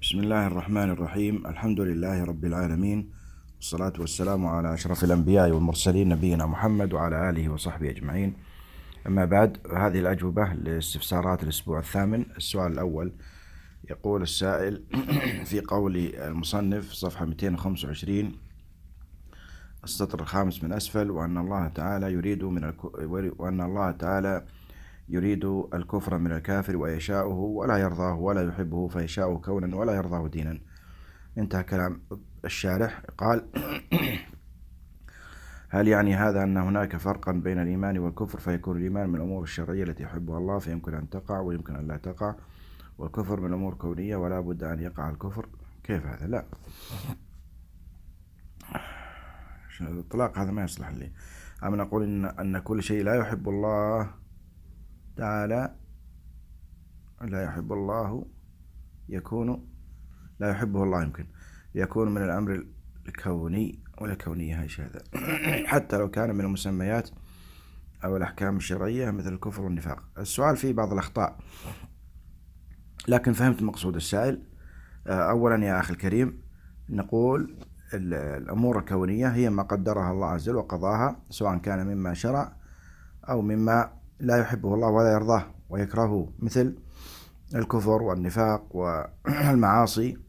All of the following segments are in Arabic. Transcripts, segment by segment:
بسم الله الرحمن الرحيم. الحمد لله رب العالمين، والصلاة والسلام على أشرف الأنبياء والمرسلين نبينا محمد وعلى آله وصحبه أجمعين. أما بعد، هذه الأجوبة لاستفسارات الأسبوع الثامن. السؤال الأول يقول السائل في قول المصنف صفحة 225 السطر الخامس من أسفل: وأن الله تعالى يريد الكفر من الكافر ويشاؤه ولا يرضاه ولا يحبه، فيشاؤه كونا ولا يرضاه دينا. انتهى كلام الشارح. قال: هل يعني هذا أن هناك فرقا بين الإيمان والكفر، فيكون الإيمان من الأمور الشرعية التي يحبها الله فيمكن أن تقع ويمكن أن لا تقع، والكفر من أمور كونية ولا بد أن يقع الكفر؟ كيف هذا؟ لا، الإطلاق هذا ما يصلح لي. أما نقول أن كل شيء لا يحب الله تعالى لا يحب الله لا يحبه الله يمكن يكون من الأمر الكوني ولا كونية هاي هذا حتى لو كان من المسميات أو الأحكام الشرعية مثل الكفر والنفاق. السؤال فيه بعض الأخطاء، لكن فهمت مقصود السائل. أولا يا أخي الكريم، نقول الأمور الكونية هي ما قدرها الله عز وجل وقضاها، سواء كان مما شرع أو مما لا يحبه الله ولا يرضاه ويكرهه، مثل الكفر والنفاق والمعاصي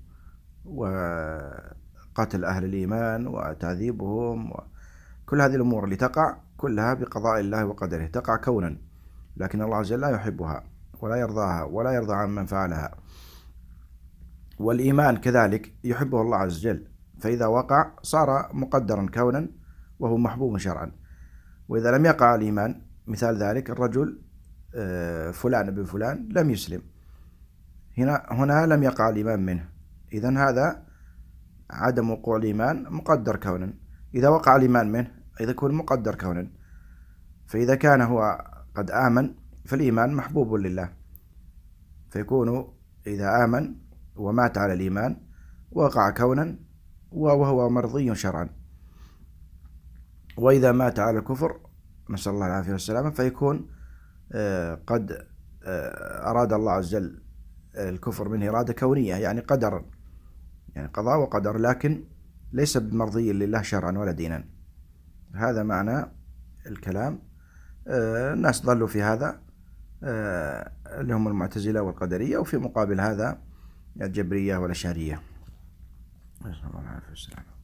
وقتل أهل الإيمان وتعذيبهم، كل هذه الأمور اللي تقع كلها بقضاء الله وقدره، تقع كونا، لكن الله عز وجل لا يحبها ولا يرضاها ولا يرضى عن من فعلها. والإيمان كذلك يحبه الله عز وجل، فإذا وقع صار مقدرا كونا وهو محبوب شرعا. وإذا لم يقع الإيمان، مثال ذلك الرجل فلان بن فلان لم يسلم، هنا لم يقع الإيمان منه، إذن هذا عدم وقوع الإيمان مقدر كونا. إذا وقع الإيمان منه إذا يكون مقدر كونا، فإذا كان هو قد آمن فالإيمان محبوب لله، فيكون إذا آمن ومات على الإيمان وقع كونا وهو مرضي شرعا. وإذا مات على الكفر نسأل الله العافية والسلامة فيكون قد أراد الله عز وجل الكفر منه إرادة كونية، يعني قدرا، يعني قضاء وقدر، لكن ليس بمرضي لله شرعا ولا دينا. هذا معنى الكلام. الناس ضلوا في هذا اللي هم المعتزلة والقدرية، وفي مقابل هذا الجبرية والأشعرية. نسأل الله العافية والسلامة.